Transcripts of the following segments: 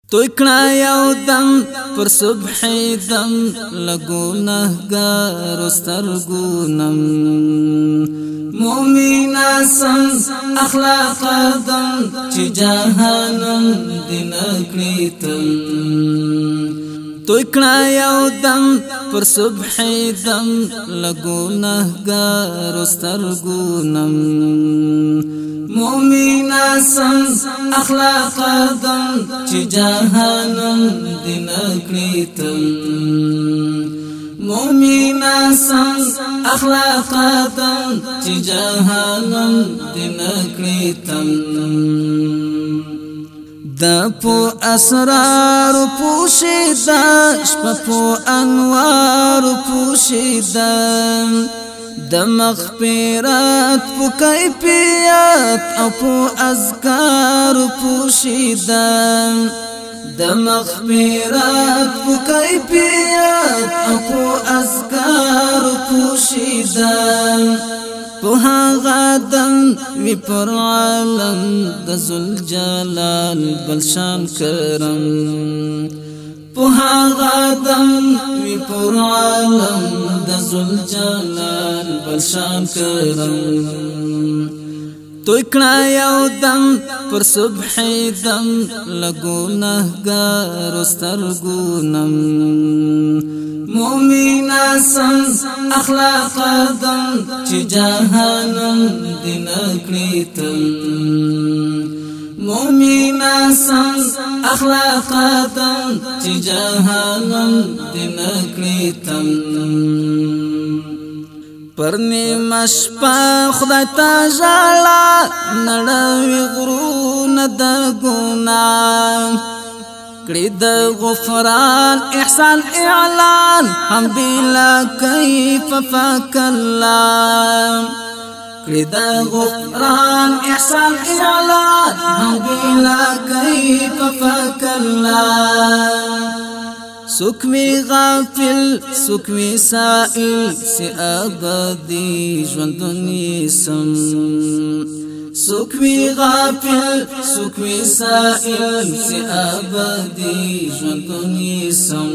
تو کړه یو دم پر صبح دم لګونهګار سترګونم مومنا سم اخلاق دم چې جهانم دین کړیتم تو کړه یو دم پر صبح دم لګونهګار سترګونم مومنا سم اخلاق دم چې جهانم دین کړیتم مومنا سم اخلاق دم چې جهانم دین کړیتم د په اسرار پوشیدا شپه په انوار پوشیدا د مغفرت په کیفیت او په اذکار پوشیدا د مغفرت په کیفیت او په اذکار پوشیدا په هغه دم وی پر عالم د ذل جلال بلشان کرم په هغه دم وی پر عالم د ذل جلال بلشان کرم تو کړه یو دم پر صبح دم لګونهګار سترګونم مومنا سم اخلاق دم چې جهانم دین کړیتم مومنا سم اخلاق دم چې جهانم دین کړیتم پرنی مشپا خدای تا ژړا نړوي غرونه د ګناه کړي د غفران احسان اعلان هم بلا کیف فکلام کړي د غفران احسان اعلان هم بلا کیف فکلام سکوی غافل سکوی سائل سی ابدی ژوندونی سم سکوی غافل سکوی سائل سی ابدی ژوندونی سم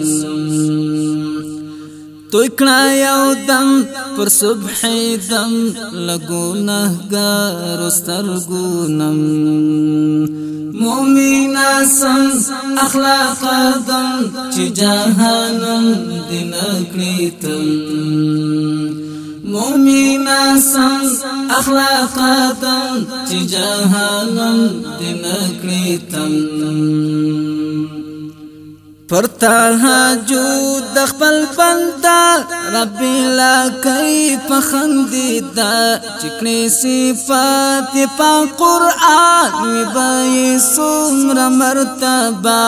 تو کړه یو دم پر صبح دم لګونهګار سترګونم مومنا سم اخلاق دم چې جهانم دین کړیتم مومنا سم اخلاق دم چې جهانم دین کړیتم پر تهجد د خپل بندا رب لا کیف خندیدا چکړي صفات په قران وی به څومره مرتبه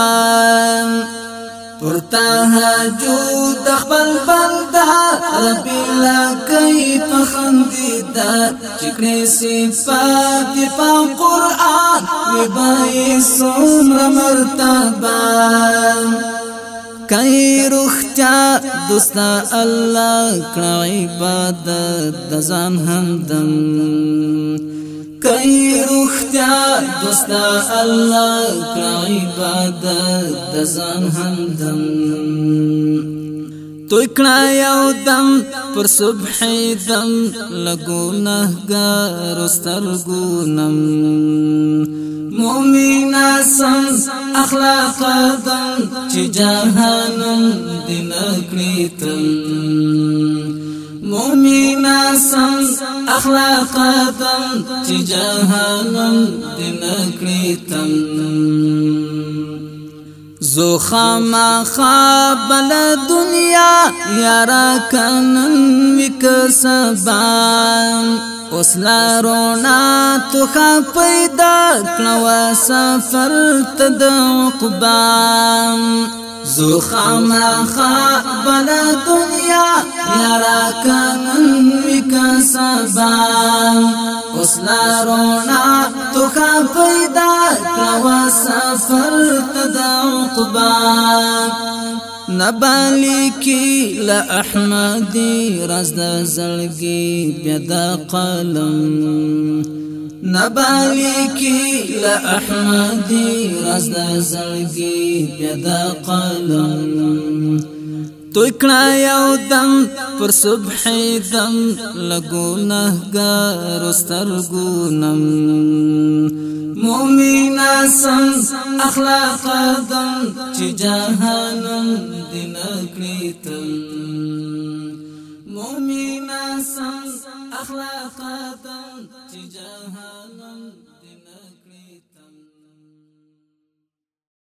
پر تهجد د خپل بندا رب لا کیف خندیدا چکړي صفات په قران وی به څومره مرتبه کای روحتا دوستا الله کړه عبادت د ځان همدم کای روحتا دوستا الله کړه عبادت د ځان همدم تو کړه یو دم پر صبح دم لګونهګار سترګونم مومنا سم اخلاق دم چې جهانم دین کړیتم مومنا سم اخلاق دم چې جهانم دین کړیتم زو خما خابل دنیا یارا کنن وک سبان اوسلا رونا تو خا پیدا کړه سفر تد عقبام زو خما خابل دنیا یارا کنن وک سبان اوسلا رونا تو خا پیدا کړه سفر تد عقبام نبالی کی لا احمدی راز د زړګي بیا د قلم نبالی کی لأحمدی راز دا زلگی پیدا قلم تو اکڑا یو دم پر صبح دم لگونہگار استرگونم مومنا سم اخلاق دم چی جہانم دنکریتم مومنا سم اخلاق دم چی جہانم دنکریتم